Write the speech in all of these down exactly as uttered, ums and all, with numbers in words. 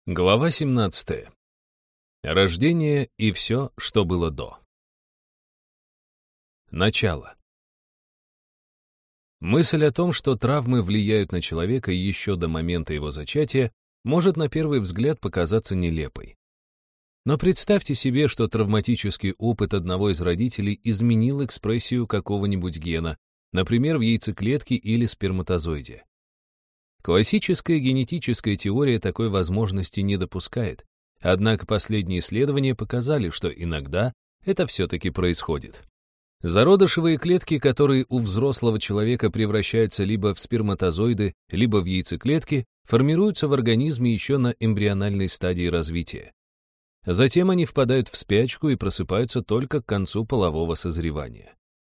Глава семнадцатая. Рождение и все, что было до. Начало. Мысль о том, что травмы влияют на человека еще до момента его зачатия, может на первый взгляд показаться нелепой. Но представьте себе, что травматический опыт одного из родителей изменил экспрессию какого-нибудь гена, например, в яйцеклетке или сперматозоиде. Классическая генетическая теория такой возможности не допускает, однако последние исследования показали, что иногда это все-таки происходит. Зародышевые клетки, которые у взрослого человека превращаются либо в сперматозоиды, либо в яйцеклетки, формируются в организме еще на эмбриональной стадии развития. Затем они впадают в спячку и просыпаются только к концу полового созревания.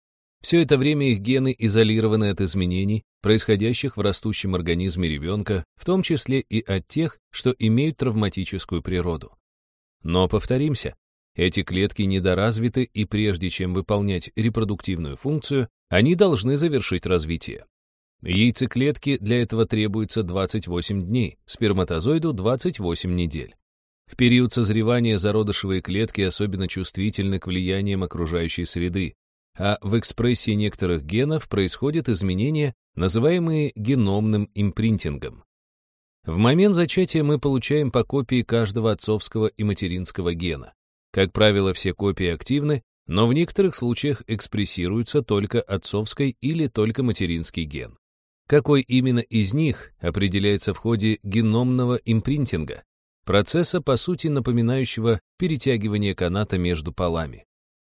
Все это время их гены изолированы от изменений, происходящих в растущем организме ребенка, в том числе и от тех, что имеют травматическую природу. Но, повторимся, эти клетки недоразвиты, и прежде чем выполнять репродуктивную функцию, они должны завершить развитие. Яйцеклетке для этого требуется двадцать восемь дней, сперматозоиду двадцать восемь недель. В период созревания зародышевые клетки особенно чувствительны к влияниям окружающей среды, а в экспрессии некоторых генов происходят изменения, называемые геномным импринтингом. В момент зачатия мы получаем по копии каждого отцовского и материнского гена. Как правило, все копии активны, но в некоторых случаях экспрессируется только отцовский или только материнский ген. Какой именно из них определяется в ходе геномного импринтинга, процесса, по сути, напоминающего перетягивание каната между полами.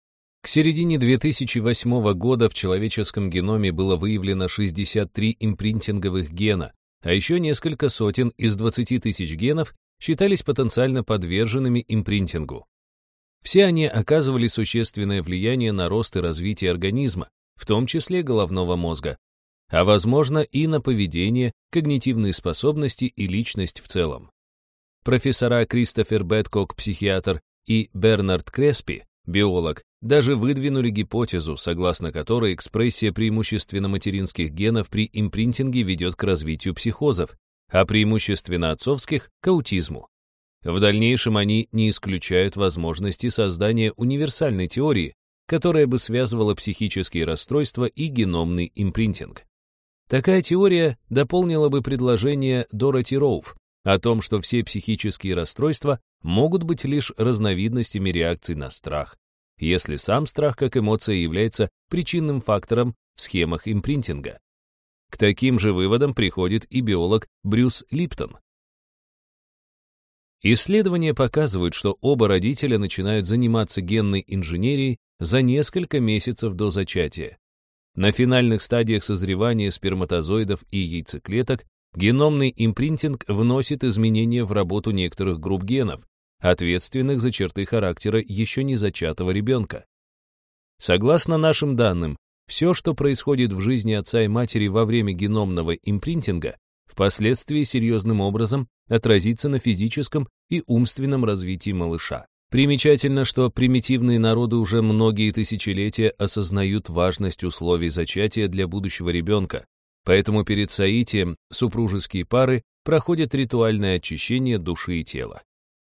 К середине две тысячи восьмого года в человеческом геноме было выявлено шестьдесят три импринтинговых гена, а еще несколько сотен из двадцати тысяч генов считались потенциально подверженными импринтингу. Все они оказывали существенное влияние на рост и развитие организма, в том числе головного мозга, а, возможно, и на поведение, когнитивные способности и личность в целом. Профессора Кристофер Бэдкок, психиатр, и Бернард Креспи, биолог, даже выдвинули гипотезу, согласно которой экспрессия преимущественно материнских генов при импринтинге ведет к развитию психозов, а преимущественно отцовских — к аутизму. В дальнейшем они не исключают возможности создания универсальной теории, которая бы связывала психические расстройства и геномный импринтинг. Такая теория дополнила бы предложение Дороти Роуф о том, что все психические расстройства могут быть лишь разновидностями реакций на страх, если сам страх как эмоция является причинным фактором в схемах импринтинга. К таким же выводам приходит и биолог Брюс Липтон. Исследования показывают, что оба родителя начинают заниматься генной инженерией за несколько месяцев до зачатия. На финальных стадиях созревания сперматозоидов и яйцеклеток геномный импринтинг вносит изменения в работу некоторых групп генов, ответственных за черты характера еще не зачатого ребенка. Согласно нашим данным, все, что происходит в жизни отца и матери во время геномного импринтинга, впоследствии серьезным образом отразится на физическом и умственном развитии малыша. Примечательно, что примитивные народы уже многие тысячелетия осознают важность условий зачатия для будущего ребенка, поэтому перед соитием супружеские пары проходят ритуальное очищение души и тела.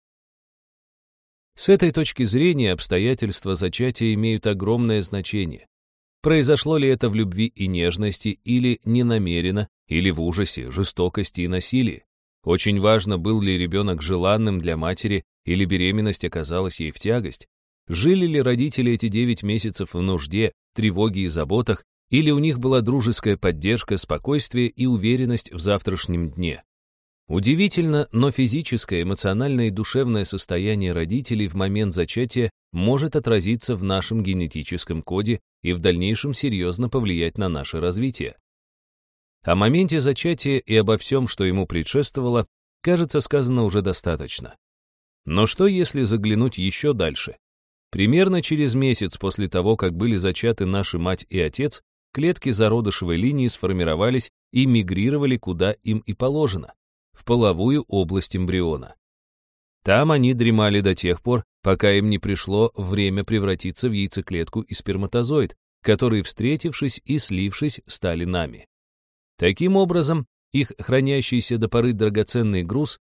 С этой точки зрения обстоятельства зачатия имеют огромное значение. Произошло ли это в любви и нежности, или ненамеренно, или в ужасе, жестокости и насилии? Очень важно, был ли ребенок желанным для матери, или беременность оказалась ей в тягость? Жили ли родители эти девять месяцев в нужде, тревоге и заботах, или у них была дружеская поддержка, спокойствие и уверенность в завтрашнем дне? Удивительно, но физическое, эмоциональное и душевное состояние родителей в момент зачатия может отразиться в нашем генетическом коде и в дальнейшем серьезно повлиять на наше развитие. О моменте зачатия и обо всем, что ему предшествовало, кажется, сказано уже достаточно. Но что, если заглянуть еще дальше? Примерно через месяц после того, как были зачаты наши мать и отец, клетки зародышевой линии сформировались и мигрировали куда им и положено — в половую область эмбриона. Там они дремали до тех пор, пока им не пришло время превратиться в яйцеклетку и сперматозоид, которые, встретившись и слившись, стали нами. Таким образом, их хранящийся до поры драгоценный груз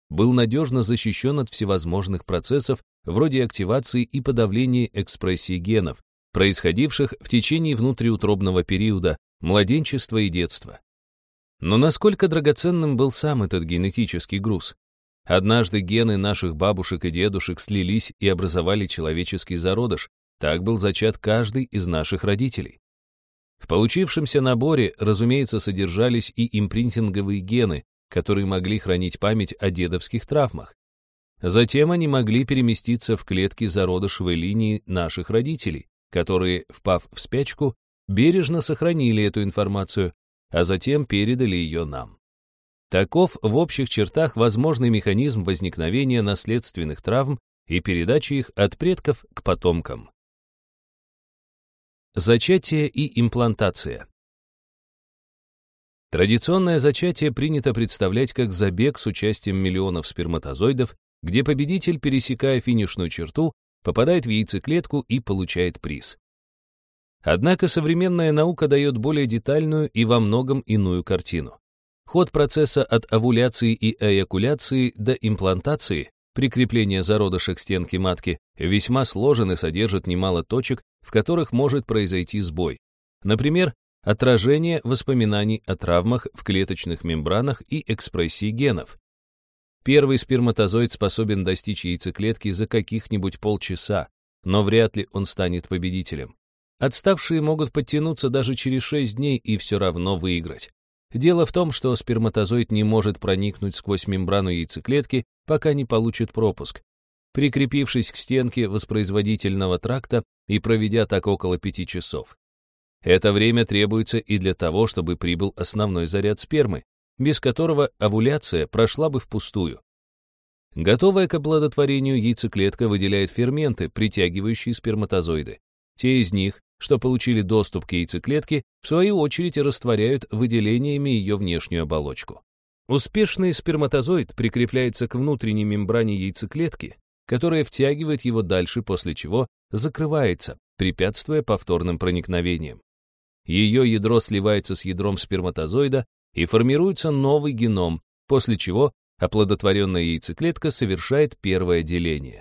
был надежно защищен от всевозможных процессов вроде активации и подавления экспрессии генов, происходивших в течение внутриутробного периода, младенчества и детства. Но насколько драгоценным был сам этот генетический груз? Однажды гены наших бабушек и дедушек слились и образовали человеческий зародыш, так был зачат каждый из наших родителей. В получившемся наборе, разумеется, содержались и импринтинговые гены, которые могли хранить память о дедовских травмах. Затем они могли переместиться в клетки зародышевой линии наших родителей, которые, впав в спячку, бережно сохранили эту информацию, а затем передали ее нам. Таков в общих чертах возможный механизм возникновения наследственных травм и передачи их от предков к потомкам. Зачатие и имплантация. Традиционное зачатие принято представлять как забег с участием миллионов сперматозоидов, где победитель, пересекая финишную черту, попадает в яйцеклетку и получает приз. Однако современная наука дает более детальную и во многом иную картину. Ход процесса от овуляции и эякуляции до имплантации, прикрепления зародыша к стенке матки, весьма сложен и содержит немало точек, в которых может произойти сбой. Например, отражение воспоминаний о травмах в клеточных мембранах и экспрессии генов. Первый сперматозоид способен достичь яйцеклетки за каких-нибудь полчаса, но вряд ли он станет победителем. Отставшие могут подтянуться даже через шесть дней и все равно выиграть. Дело в том, что сперматозоид не может проникнуть сквозь мембрану яйцеклетки, пока не получит пропуск. Прикрепившись к стенке воспроизводительного тракта и проведя так около пяти часов. Это время требуется и для того, чтобы прибыл основной заряд спермы, без которого овуляция прошла бы впустую. Готовая к оплодотворению яйцеклетка выделяет ферменты, притягивающие сперматозоиды. Те из них, что получили доступ к яйцеклетке, в свою очередь растворяют выделениями ее внешнюю оболочку. Успешный сперматозоид прикрепляется к внутренней мембране яйцеклетки, которая втягивает его дальше, после чего закрывается, препятствуя повторным проникновениям. Ее ядро сливается с ядром сперматозоида и формируется новый геном, после чего оплодотворенная яйцеклетка совершает первое деление.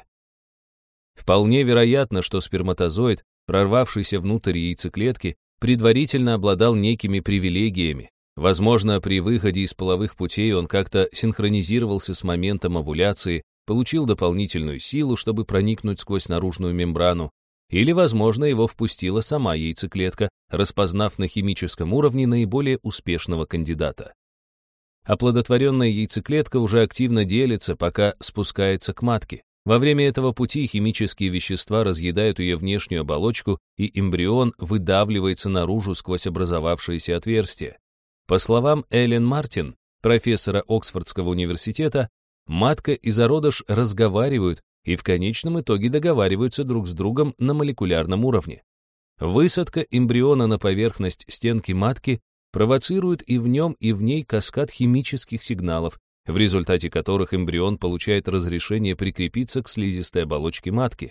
Вполне вероятно, что сперматозоид, прорвавшийся внутрь яйцеклетки, предварительно обладал некими привилегиями. Возможно, при выходе из половых путей он как-то синхронизировался с моментом овуляции, получил дополнительную силу, чтобы проникнуть сквозь наружную мембрану, или, возможно, его впустила сама яйцеклетка, распознав на химическом уровне наиболее успешного кандидата. Оплодотворенная яйцеклетка уже активно делится, пока спускается к матке. Во время этого пути химические вещества разъедают ее внешнюю оболочку, и эмбрион выдавливается наружу сквозь образовавшееся отверстие. По словам Эллен Мартин, профессора Оксфордского университета, матка и зародыш разговаривают и в конечном итоге договариваются друг с другом на молекулярном уровне. Высадка эмбриона на поверхность стенки матки провоцирует и в нем, и в ней каскад химических сигналов, в результате которых эмбрион получает разрешение прикрепиться к слизистой оболочке матки.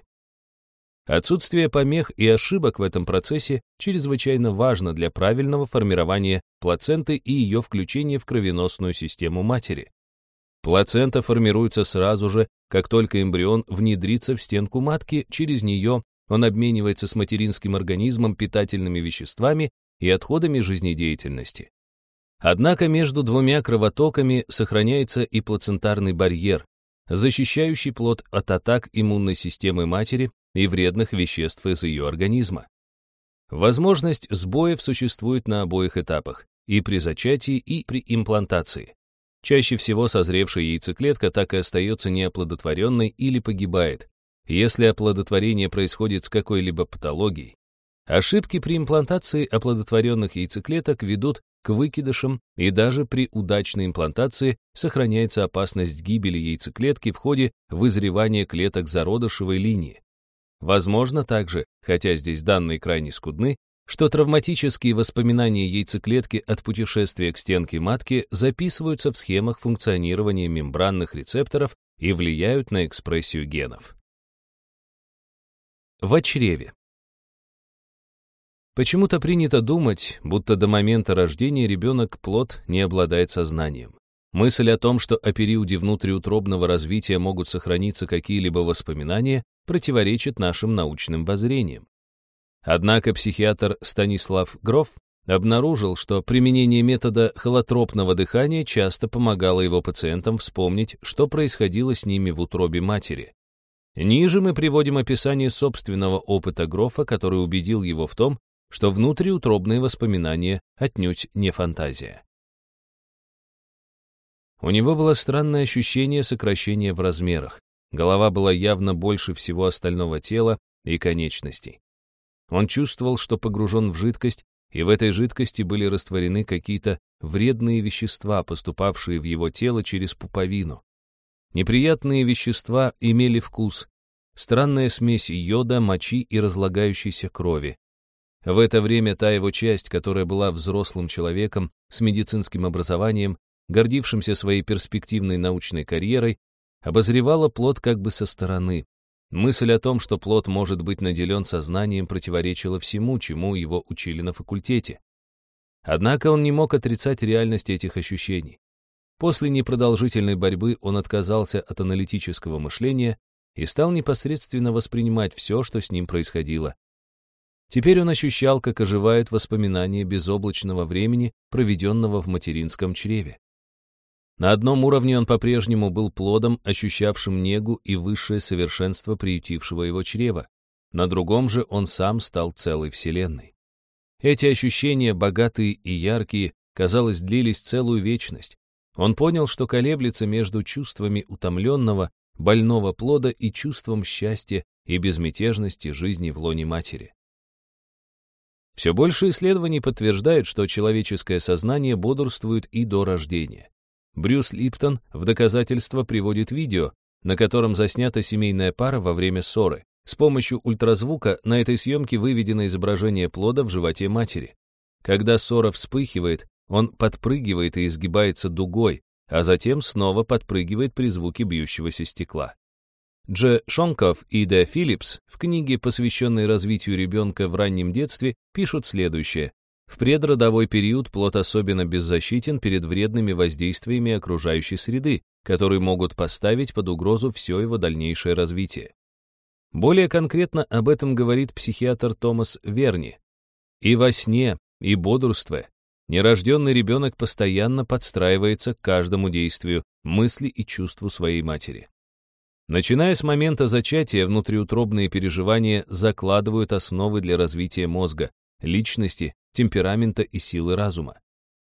Отсутствие помех и ошибок в этом процессе чрезвычайно важно для правильного формирования плаценты и ее включения в кровеносную систему матери. Плацента формируется сразу же, как только эмбрион внедрится в стенку матки, через нее он обменивается с материнским организмом питательными веществами и отходами жизнедеятельности. Однако между двумя кровотоками сохраняется и плацентарный барьер, защищающий плод от атак иммунной системы матери и вредных веществ из ее организма. Возможность сбоев существует на обоих этапах, и при зачатии, и при имплантации. Чаще всего созревшая яйцеклетка так и остается неоплодотворенной или погибает, если оплодотворение происходит с какой-либо патологией. Ошибки при имплантации оплодотворенных яйцеклеток ведут к выкидышам, и даже при удачной имплантации сохраняется опасность гибели яйцеклетки в ходе вызревания клеток зародышевой линии. Возможно также, хотя здесь данные крайне скудны, что травматические воспоминания яйцеклетки от путешествия к стенке матки записываются в схемах функционирования мембранных рецепторов и влияют на экспрессию генов. В чреве. Почему-то принято думать, будто до момента рождения ребенок плод не обладает сознанием. Мысль о том, что о периоде внутриутробного развития могут сохраниться какие-либо воспоминания, противоречит нашим научным воззрениям. Однако психиатр Станислав Гроф обнаружил, что применение метода холотропного дыхания часто помогало его пациентам вспомнить, что происходило с ними в утробе матери. Ниже мы приводим описание собственного опыта Грофа, который убедил его в том, что внутриутробные воспоминания отнюдь не фантазия. У него было странное ощущение сокращения в размерах. Голова была явно больше всего остального тела и конечностей. Он чувствовал, что погружен в жидкость, и в этой жидкости были растворены какие-то вредные вещества, поступавшие в его тело через пуповину. Неприятные вещества имели вкус, странная смесь йода, мочи и разлагающейся крови. В это время та его часть, которая была взрослым человеком с медицинским образованием, гордившимся своей перспективной научной карьерой, обозревала плод как бы со стороны. Мысль о том, что плод может быть наделен сознанием, противоречила всему, чему его учили на факультете. Однако он не мог отрицать реальность этих ощущений. После непродолжительной борьбы он отказался от аналитического мышления и стал непосредственно воспринимать все, что с ним происходило. Теперь он ощущал, как оживает воспоминание безоблачного времени, проведенного в материнском чреве. На одном уровне он по-прежнему был плодом, ощущавшим негу и высшее совершенство приютившего его чрева. На другом же он сам стал целой вселенной. Эти ощущения, богатые и яркие, казалось, длились целую вечность. Он понял, что колеблется между чувствами утомленного, больного плода и чувством счастья и безмятежности жизни в лоне матери. Все больше исследований подтверждают, что человеческое сознание бодрствует и до рождения. Брюс Липтон в доказательство приводит видео, на котором заснята семейная пара во время ссоры. С помощью ультразвука на этой съемке выведено изображение плода в животе матери. Когда ссора вспыхивает, он подпрыгивает и изгибается дугой, а затем снова подпрыгивает при звуке бьющегося стекла. Дж. Шонков и Д. Филлипс в книге, посвященной развитию ребенка в раннем детстве, пишут следующее. В предродовой период плод особенно беззащитен перед вредными воздействиями окружающей среды, которые могут поставить под угрозу все его дальнейшее развитие. Более конкретно об этом говорит психиатр Томас Верни. И во сне, и бодрствуя, нерожденный ребенок постоянно подстраивается к каждому действию, мысли и чувству своей матери. Начиная с момента зачатия, внутриутробные переживания закладывают основы для развития мозга, личности, темперамента и силы разума.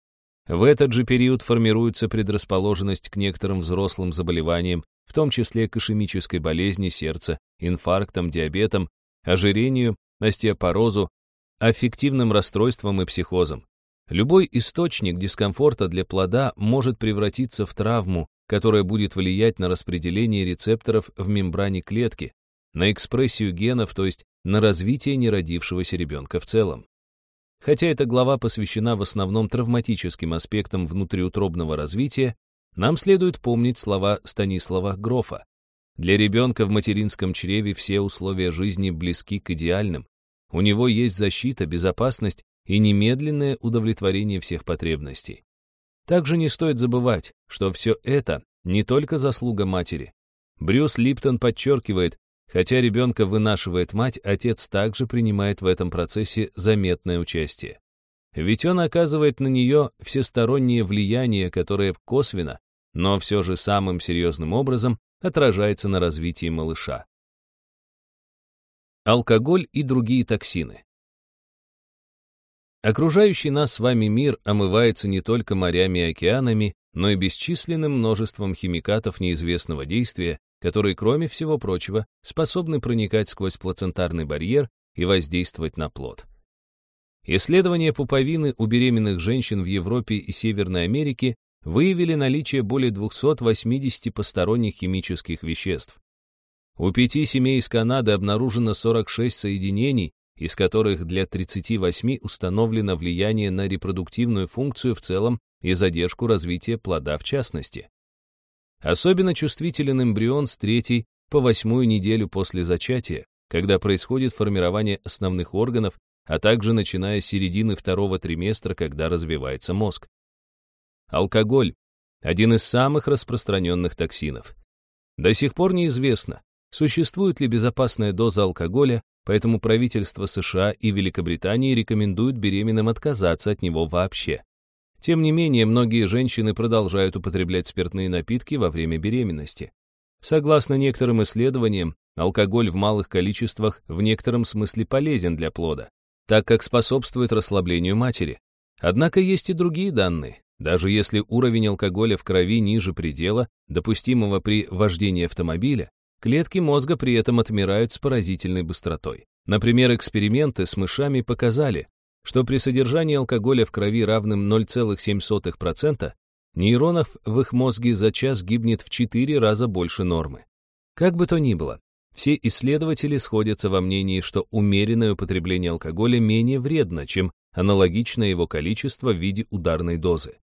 В этот же период формируется предрасположенность к некоторым взрослым заболеваниям, в том числе к ишемической болезни сердца, инфарктам, диабетам, ожирению, остеопорозу, аффективным расстройствам и психозам. Любой источник дискомфорта для плода может превратиться в травму, которая будет влиять на распределение рецепторов в мембране клетки, на экспрессию генов, то есть на развитие неродившегося ребенка в целом. Хотя эта глава посвящена в основном травматическим аспектам внутриутробного развития, нам следует помнить слова Станислава Грофа. Для ребенка в материнском чреве все условия жизни близки к идеальным. У него есть защита, безопасность и немедленное удовлетворение всех потребностей. Также не стоит забывать, что все это не только заслуга матери. Брюс Липтон подчеркивает, хотя ребенка вынашивает мать, отец также принимает в этом процессе заметное участие. Ведь он оказывает на нее всестороннее влияние, которое косвенно, но все же самым серьезным образом отражается на развитии малыша. Алкоголь и другие токсины. Окружающий нас с вами мир омывается не только морями и океанами, но и бесчисленным множеством химикатов неизвестного действия, которые, кроме всего прочего, способны проникать сквозь плацентарный барьер и воздействовать на плод. Исследования пуповины у беременных женщин в Европе и Северной Америке выявили наличие более двухсот восьмидесяти посторонних химических веществ. У пяти семей из Канады обнаружено сорок шесть соединений, из которых для тридцати восьми установлено влияние на репродуктивную функцию в целом и задержку развития плода в частности. Особенно чувствителен эмбрион с третьей по восьмую неделю после зачатия, когда происходит формирование основных органов, а также начиная с середины второго триместра, когда развивается мозг. Алкоголь, один из самых распространенных токсинов. До сих пор неизвестно, существует ли безопасная доза алкоголя, поэтому правительства США и Великобритании рекомендуют беременным отказаться от него вообще. Тем не менее, многие женщины продолжают употреблять спиртные напитки во время беременности. Согласно некоторым исследованиям, алкоголь в малых количествах в некотором смысле полезен для плода, так как способствует расслаблению матери. Однако есть и другие данные. Даже если уровень алкоголя в крови ниже предела, допустимого при вождении автомобиля, клетки мозга при этом отмирают с поразительной быстротой. Например, эксперименты с мышами показали, что при содержании алкоголя в крови равным ноль целых семь сотых процента нейронов в их мозге за час гибнет в четыре раза больше нормы. Как бы то ни было, все исследователи сходятся во мнении, что умеренное употребление алкоголя менее вредно, чем аналогичное его количество в виде ударной дозы.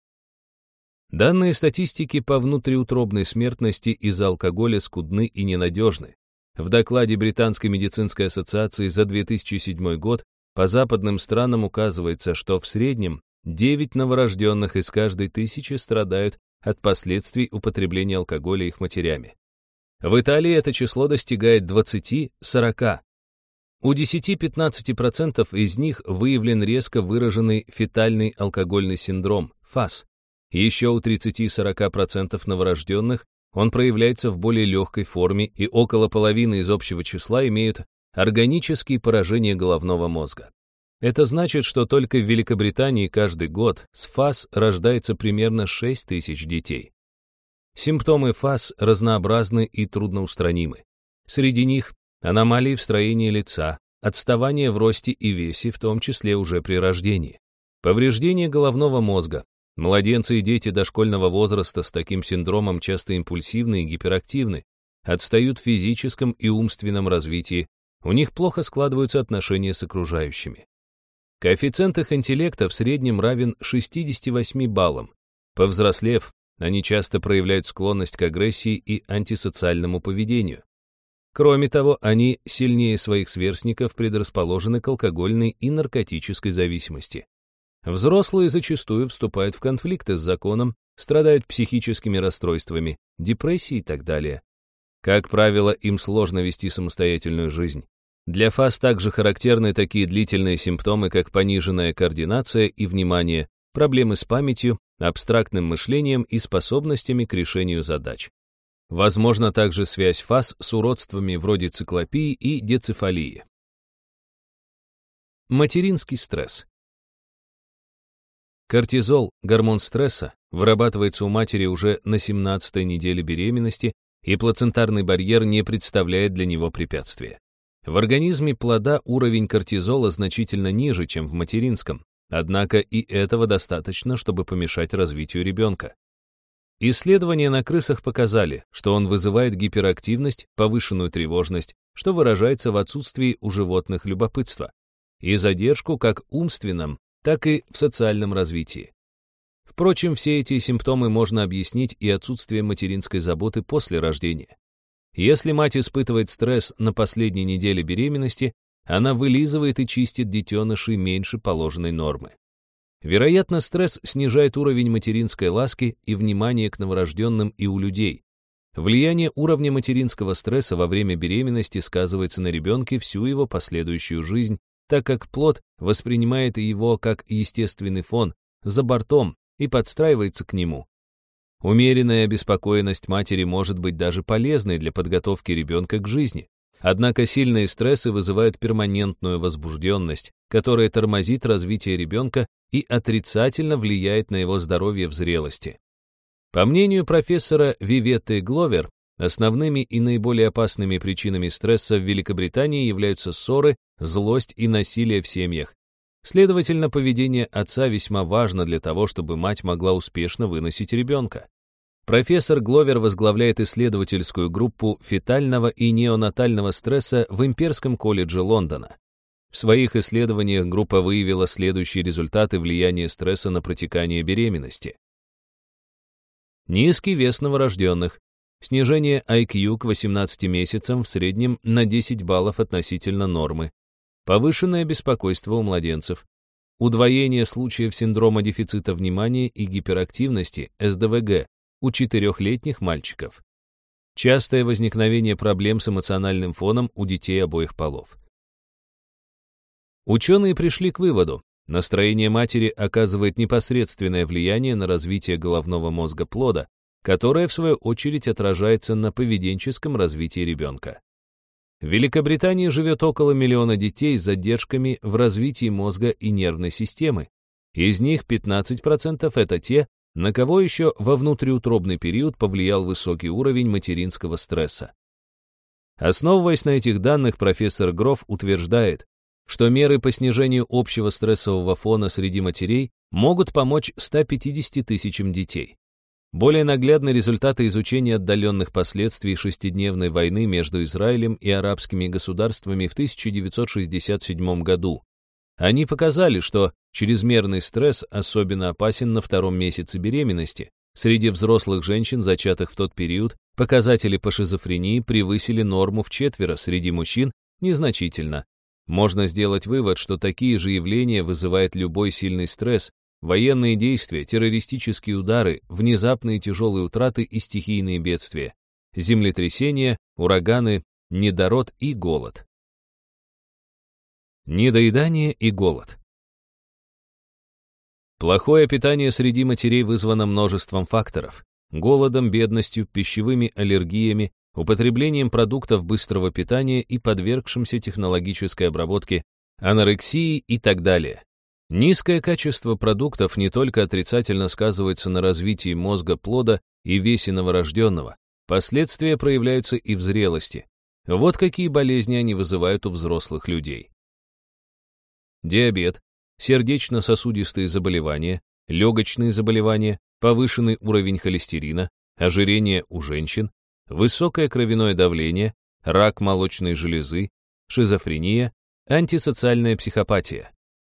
Данные статистики по внутриутробной смертности из-за алкоголя скудны и ненадежны. В докладе Британской медицинской ассоциации за две тысячи седьмой год по западным странам указывается, что в среднем девять новорожденных из каждой тысячи страдают от последствий употребления алкоголя их матерями. В Италии это число достигает двадцати-сорока. У десяти-пятнадцати процентов из них выявлен резко выраженный фетальный алкогольный синдром, ФАС. Еще у тридцати-сорока процентов новорожденных он проявляется в более легкой форме, и около половины из общего числа имеют органические поражения головного мозга. Это значит, что только в Великобритании каждый год с ФАС рождается примерно шесть тысяч детей. Симптомы ФАС разнообразны и трудноустранимы. Среди них аномалии в строении лица, отставание в росте и весе, в том числе уже при рождении, повреждение головного мозга. Младенцы и дети дошкольного возраста с таким синдромом часто импульсивны и гиперактивны, отстают в физическом и умственном развитии, у них плохо складываются отношения с окружающими. Коэффициент их интеллекта в среднем равен шестидесяти восьми баллам. Повзрослев, они часто проявляют склонность к агрессии и антисоциальному поведению. Кроме того, они сильнее своих сверстников предрасположены к алкогольной и наркотической зависимости. Взрослые зачастую вступают в конфликты с законом, страдают психическими расстройствами, депрессией и так далее. Как правило, им сложно вести самостоятельную жизнь. Для ФАС также характерны такие длительные симптомы, как пониженная координация и внимание, проблемы с памятью, абстрактным мышлением и способностями к решению задач. Возможна также связь ФАС с уродствами вроде циклопии и децефалии. Материнский стресс. Кортизол, гормон стресса, вырабатывается у матери уже на семнадцатой неделе беременности, и плацентарный барьер не представляет для него препятствия. В организме плода уровень кортизола значительно ниже, чем в материнском, однако и этого достаточно, чтобы помешать развитию ребенка. Исследования на крысах показали, что он вызывает гиперактивность, повышенную тревожность, что выражается в отсутствии у животных любопытства, и задержку как умственном, так и в социальном развитии. Впрочем, все эти симптомы можно объяснить и отсутствием материнской заботы после рождения. Если мать испытывает стресс на последней неделе беременности, она вылизывает и чистит детенышей меньше положенной нормы. Вероятно, стресс снижает уровень материнской ласки и внимания к новорожденным и у людей. Влияние уровня материнского стресса во время беременности сказывается на ребенке всю его последующую жизнь, так как плод воспринимает его как естественный фон, за бортом, и подстраивается к нему. Умеренная обеспокоенность матери может быть даже полезной для подготовки ребенка к жизни. Однако сильные стрессы вызывают перманентную возбужденность, которая тормозит развитие ребенка и отрицательно влияет на его здоровье в зрелости. По мнению профессора Виветты Гловер, основными и наиболее опасными причинами стресса в Великобритании являются ссоры, злость и насилие в семьях. Следовательно, поведение отца весьма важно для того, чтобы мать могла успешно выносить ребенка. Профессор Гловер возглавляет исследовательскую группу фетального и неонатального стресса в Имперском колледже Лондона. В своих исследованиях группа выявила следующие результаты влияния стресса на протекание беременности. Низкий вес новорожденных, снижение ай кью к восемнадцати месяцам в среднем на десять баллов относительно нормы, повышенное беспокойство у младенцев, удвоение случаев синдрома дефицита внимания и гиперактивности, эс дэ вэ гэ, у четырехлетних мальчиков. Частое возникновение проблем с эмоциональным фоном у детей обоих полов. Ученые пришли к выводу, настроение матери оказывает непосредственное влияние на развитие головного мозга плода, которое, в свою очередь, отражается на поведенческом развитии ребенка. В Великобритании живет около миллиона детей с задержками в развитии мозга и нервной системы. Из них пятнадцать процентов это те, на кого еще во внутриутробный период повлиял высокий уровень материнского стресса. Основываясь на этих данных, профессор Гроф утверждает, что меры по снижению общего стрессового фона среди матерей могут помочь ста пятидесяти тысячам детей. Более наглядны результаты изучения отдаленных последствий шестидневной войны между Израилем и арабскими государствами в тысяча девятьсот шестьдесят седьмом году. Они показали, что чрезмерный стресс особенно опасен на втором месяце беременности. Среди взрослых женщин, зачатых в тот период, показатели по шизофрении превысили норму в четверо, среди мужчин незначительно. Можно сделать вывод, что такие же явления вызывает любой сильный стресс, военные действия, террористические удары, внезапные тяжелые утраты и стихийные бедствия, землетрясения, ураганы, недород и голод. Недоедание и голод. Плохое питание среди матерей вызвано множеством факторов: голодом, бедностью, пищевыми аллергиями, употреблением продуктов быстрого питания и подвергшимся технологической обработке, анорексией и так далее. Низкое качество продуктов не только отрицательно сказывается на развитии мозга плода и весе новорожденного, последствия проявляются и в зрелости. Вот какие болезни они вызывают у взрослых людей. Диабет, сердечно-сосудистые заболевания, легочные заболевания, повышенный уровень холестерина, ожирение у женщин, высокое кровяное давление, рак молочной железы, шизофрения, антисоциальная психопатия.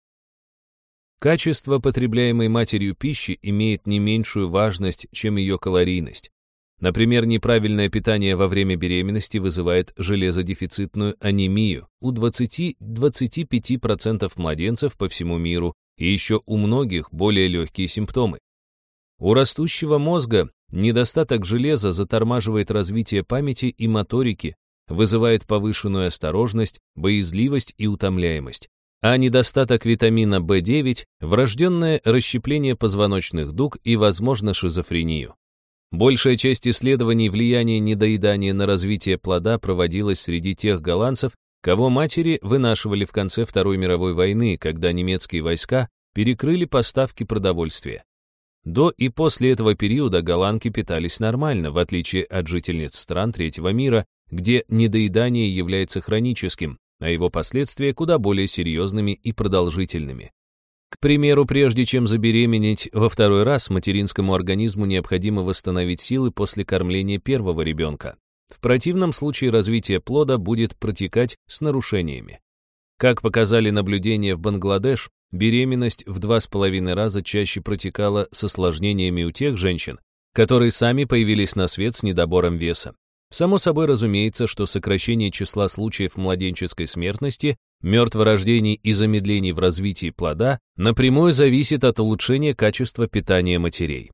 Качество потребляемой матерью пищи имеет не меньшую важность, чем ее калорийность. Например, неправильное питание во время беременности вызывает железодефицитную анемию у двадцати-двадцати пяти процентов младенцев по всему миру и еще у многих более легкие симптомы. У растущего мозга недостаток железа затормаживает развитие памяти и моторики, вызывает повышенную осторожность, боязливость и утомляемость. А недостаток витамина бэ девять – врожденное расщепление позвоночных дуг и, возможно, шизофрению. Большая часть исследований влияния недоедания на развитие плода проводилась среди тех голландцев, кого матери вынашивали в конце Второй мировой войны, когда немецкие войска перекрыли поставки продовольствия. До и после этого периода голландки питались нормально, в отличие от жительниц стран третьего мира, где недоедание является хроническим, а его последствия куда более серьезными и продолжительными. К примеру, прежде чем забеременеть во второй раз, материнскому организму необходимо восстановить силы после кормления первого ребенка. В противном случае развитие плода будет протекать с нарушениями. Как показали наблюдения в Бангладеш, беременность в два с половиной раза чаще протекала с осложнениями у тех женщин, которые сами появились на свет с недобором веса. Само собой разумеется, что сокращение числа случаев младенческой смертности, мертворождений и замедлений в развитии плода напрямую зависит от улучшения качества питания матерей.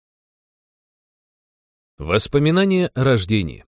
Воспоминания о рождении.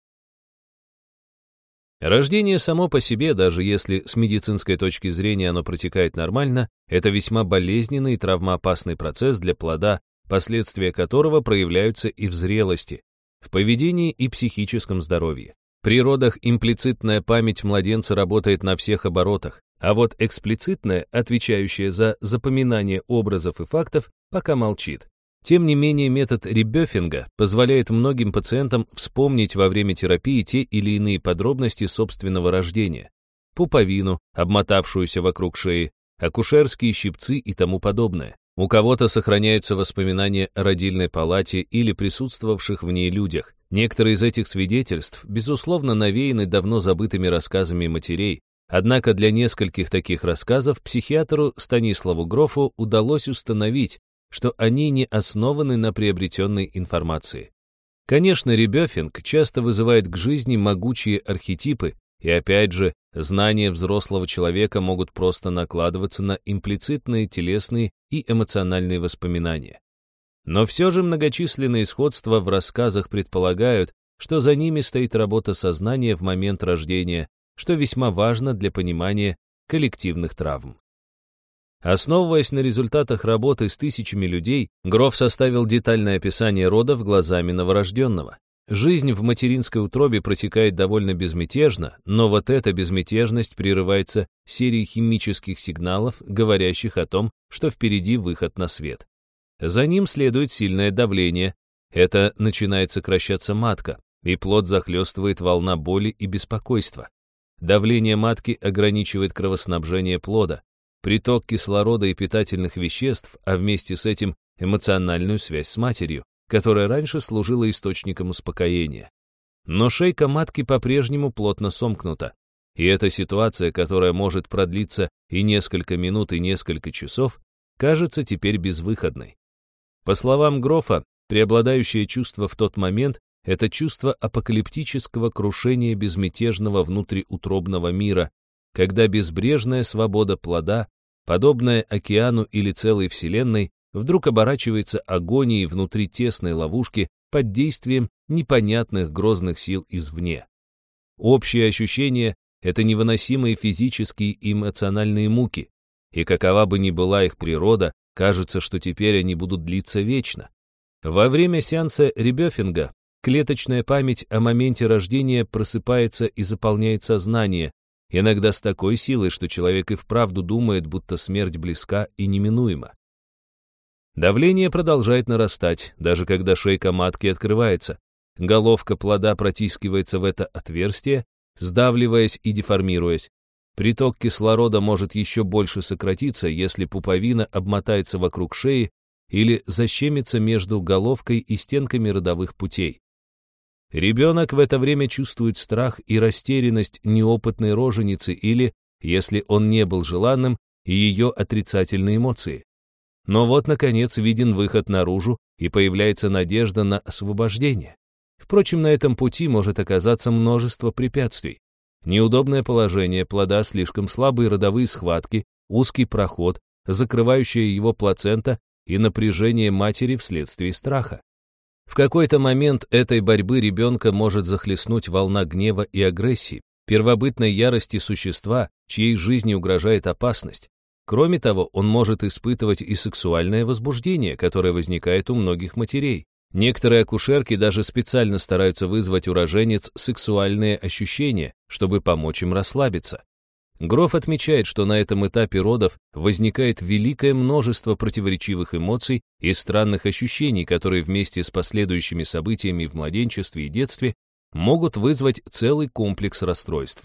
Рождение само по себе, даже если с медицинской точки зрения оно протекает нормально, это весьма болезненный и травмоопасный процесс для плода, последствия которого проявляются и в зрелости, в поведении и психическом здоровье. При родах имплицитная память младенца работает на всех оборотах, а вот эксплицитная, отвечающая за запоминание образов и фактов, пока молчит. Тем не менее, метод Ребёфинга позволяет многим пациентам вспомнить во время терапии те или иные подробности собственного рождения: пуповину, обмотавшуюся вокруг шеи, акушерские щипцы и тому подобное. У кого-то сохраняются воспоминания о родильной палате или присутствовавших в ней людях. Некоторые из этих свидетельств, безусловно, навеяны давно забытыми рассказами матерей, однако для нескольких таких рассказов психиатру Станиславу Грофу удалось установить, что они не основаны на приобретенной информации. Конечно, Ребёфинг часто вызывает к жизни могучие архетипы, и опять же, знания взрослого человека могут просто накладываться на имплицитные телесные и эмоциональные воспоминания. Но все же многочисленные сходства в рассказах предполагают, что за ними стоит работа сознания в момент рождения, что весьма важно для понимания коллективных травм. Основываясь на результатах работы с тысячами людей, Гроф составил детальное описание родов глазами новорожденного. Жизнь в материнской утробе протекает довольно безмятежно, но вот эта безмятежность прерывается серией химических сигналов, говорящих о том, что впереди выход на свет. За ним следует сильное давление, это начинает сокращаться матка, и плод захлестывает волна боли и беспокойства. Давление матки ограничивает кровоснабжение плода, приток кислорода и питательных веществ, а вместе с этим эмоциональную связь с матерью, которая раньше служила источником успокоения. Но шейка матки по-прежнему плотно сомкнута, и эта ситуация, которая может продлиться и несколько минут, и несколько часов, кажется теперь безвыходной. По словам Грофа, преобладающее чувство в тот момент — это чувство апокалиптического крушения безмятежного внутриутробного мира, когда безбрежная свобода плода, подобная океану или целой вселенной, вдруг оборачивается агонией внутри тесной ловушки под действием непонятных грозных сил извне. Общее ощущение — это невыносимые физические и эмоциональные муки, и какова бы ни была их природа, кажется, что теперь они будут длиться вечно. Во время сеанса ребёфинга клеточная память о моменте рождения просыпается и заполняет сознание, иногда с такой силой, что человек и вправду думает, будто смерть близка и неминуема. Давление продолжает нарастать, даже когда шейка матки открывается. Головка плода протискивается в это отверстие, сдавливаясь и деформируясь. Приток кислорода может еще больше сократиться, если пуповина обмотается вокруг шеи или защемится между головкой и стенками родовых путей. Ребенок в это время чувствует страх и растерянность неопытной роженицы или, если он не был желанным, ее отрицательные эмоции. Но вот, наконец, виден выход наружу, и появляется надежда на освобождение. Впрочем, на этом пути может оказаться множество препятствий. Неудобное положение плода, слишком слабые родовые схватки, узкий проход, закрывающая его плацента и напряжение матери вследствие страха. В какой-то момент этой борьбы ребенка может захлестнуть волна гнева и агрессии, первобытной ярости существа, чьей жизни угрожает опасность. Кроме того, он может испытывать и сексуальное возбуждение, которое возникает у многих матерей. Некоторые акушерки даже специально стараются вызвать у роженец сексуальные ощущения, чтобы помочь им расслабиться. Гроф отмечает, что на этом этапе родов возникает великое множество противоречивых эмоций и странных ощущений, которые вместе с последующими событиями в младенчестве и детстве могут вызвать целый комплекс расстройств.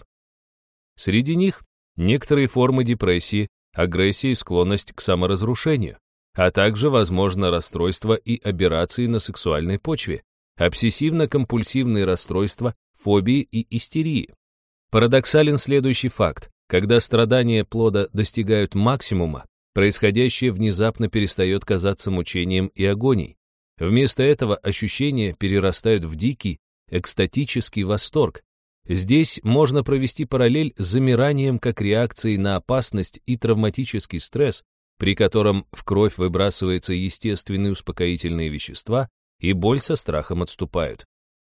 Среди них некоторые формы депрессии, агрессия и склонность к саморазрушению, а также, возможно, расстройства и аберрации на сексуальной почве, обсессивно-компульсивные расстройства, фобии и истерии. Парадоксален следующий факт. Когда страдания плода достигают максимума, происходящее внезапно перестает казаться мучением и агонией. Вместо этого ощущения перерастают в дикий, экстатический восторг. Здесь можно провести параллель с замиранием как реакцией на опасность и травматический стресс, при котором в кровь выбрасываются естественные успокоительные вещества, и боль со страхом отступают.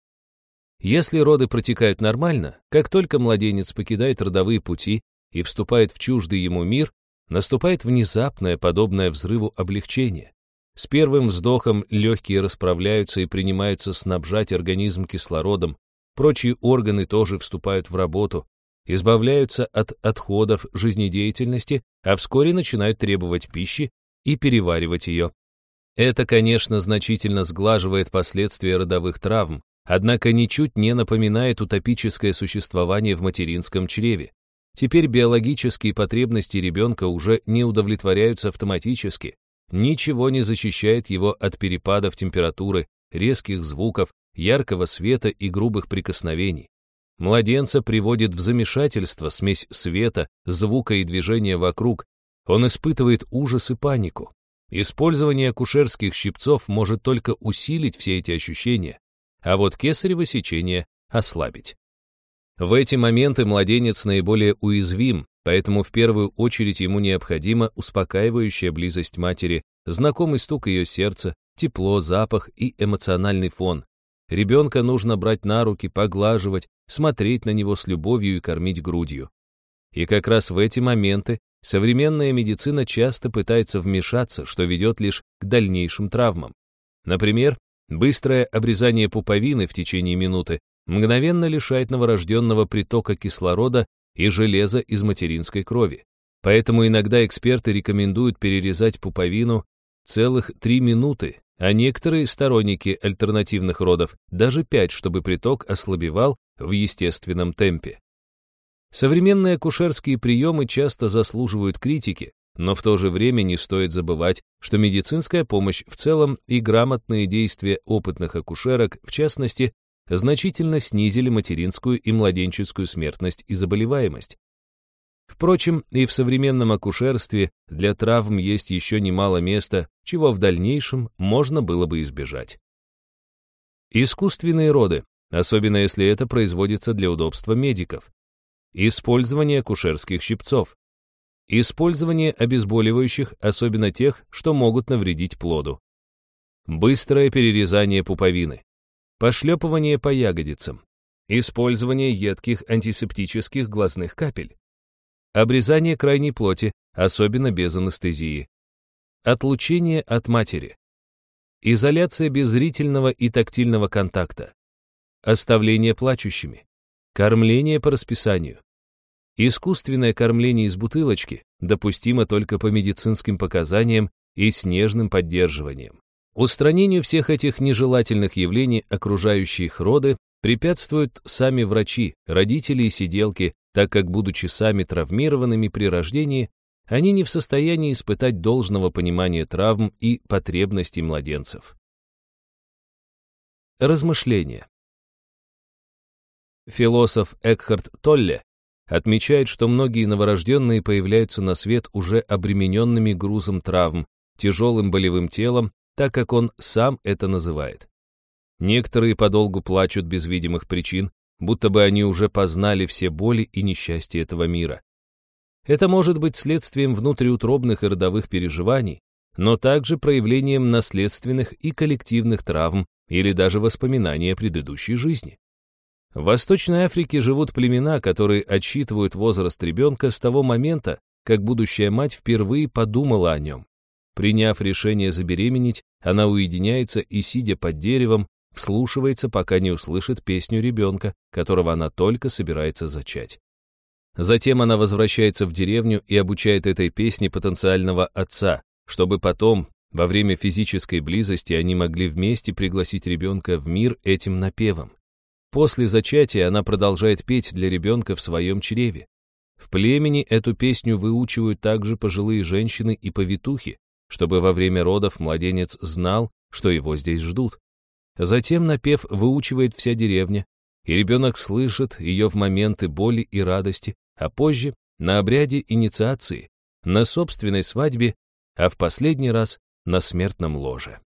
Если роды протекают нормально, как только младенец покидает родовые пути и вступает в чуждый ему мир, наступает внезапное, подобное взрыву облегчение. С первым вздохом легкие расправляются и принимаются снабжать организм кислородом, прочие органы тоже вступают в работу, избавляются от отходов жизнедеятельности, а вскоре начинают требовать пищи и переваривать ее. Это, конечно, значительно сглаживает последствия родовых травм, однако ничуть не напоминает утопическое существование в материнском чреве. Теперь биологические потребности ребенка уже не удовлетворяются автоматически, ничего не защищает его от перепадов температуры, резких звуков, яркого света и грубых прикосновений. Младенца приводит в замешательство смесь света, звука и движения вокруг, он испытывает ужас и панику. Использование акушерских щипцов может только усилить все эти ощущения, а вот кесарево сечение ослабить. В эти моменты младенец наиболее уязвим, поэтому в первую очередь ему необходима успокаивающая близость матери, знакомый стук ее сердца, тепло, запах и эмоциональный фон. Ребенка нужно брать на руки, поглаживать, смотреть на него с любовью и кормить грудью. И как раз в эти моменты современная медицина часто пытается вмешаться, что ведет лишь к дальнейшим травмам. Например, быстрое обрезание пуповины в течение минуты мгновенно лишает новорожденного притока кислорода и железа из материнской крови. Поэтому иногда эксперты рекомендуют перерезать пуповину целых три минуты, а некоторые сторонники альтернативных родов даже пять, чтобы приток ослабевал в естественном темпе. Современные акушерские приемы часто заслуживают критики, но в то же время не стоит забывать, что медицинская помощь в целом и грамотные действия опытных акушерок, в частности, значительно снизили материнскую и младенческую смертность и заболеваемость. Впрочем, и в современном акушерстве для травм есть еще немало места, чего в дальнейшем можно было бы избежать. Искусственные роды, особенно если это производится для удобства медиков. Использование акушерских щипцов. Использование обезболивающих, особенно тех, что могут навредить плоду. Быстрое перерезание пуповины. Пошлепывание по ягодицам. Использование едких антисептических глазных капель. Обрезание крайней плоти, особенно без анестезии. Отлучение от матери. Изоляция без зрительного и тактильного контакта. Оставление плачущими. Кормление по расписанию. Искусственное кормление из бутылочки допустимо только по медицинским показаниям и с нежным поддерживанием. Устранению всех этих нежелательных явлений окружающие их роды препятствуют сами врачи, родители и сиделки, так как, будучи сами травмированными при рождении, они не в состоянии испытать должного понимания травм и потребностей младенцев. Размышления. Философ Экхарт Толле отмечает, что многие новорожденные появляются на свет уже обремененными грузом травм, тяжелым болевым телом, так как он сам это называет. Некоторые подолгу плачут без видимых причин, будто бы они уже познали все боли и несчастья этого мира. Это может быть следствием внутриутробных и родовых переживаний, но также проявлением наследственных и коллективных травм или даже воспоминаний о предыдущей жизни. В Восточной Африке живут племена, которые отсчитывают возраст ребенка с того момента, как будущая мать впервые подумала о нем. Приняв решение забеременеть, она уединяется и, сидя под деревом, вслушивается, пока не услышит песню ребенка, которого она только собирается зачать. Затем она возвращается в деревню и обучает этой песне потенциального отца, чтобы потом, во время физической близости, они могли вместе пригласить ребенка в мир этим напевом. После зачатия она продолжает петь для ребенка в своем чреве. В племени эту песню выучивают также пожилые женщины и повитухи, чтобы во время родов младенец знал, что его здесь ждут. Затем напев выучивает вся деревня, и ребенок слышит ее в моменты боли и радости, а позже на обряде инициации, на собственной свадьбе, а в последний раз на смертном ложе.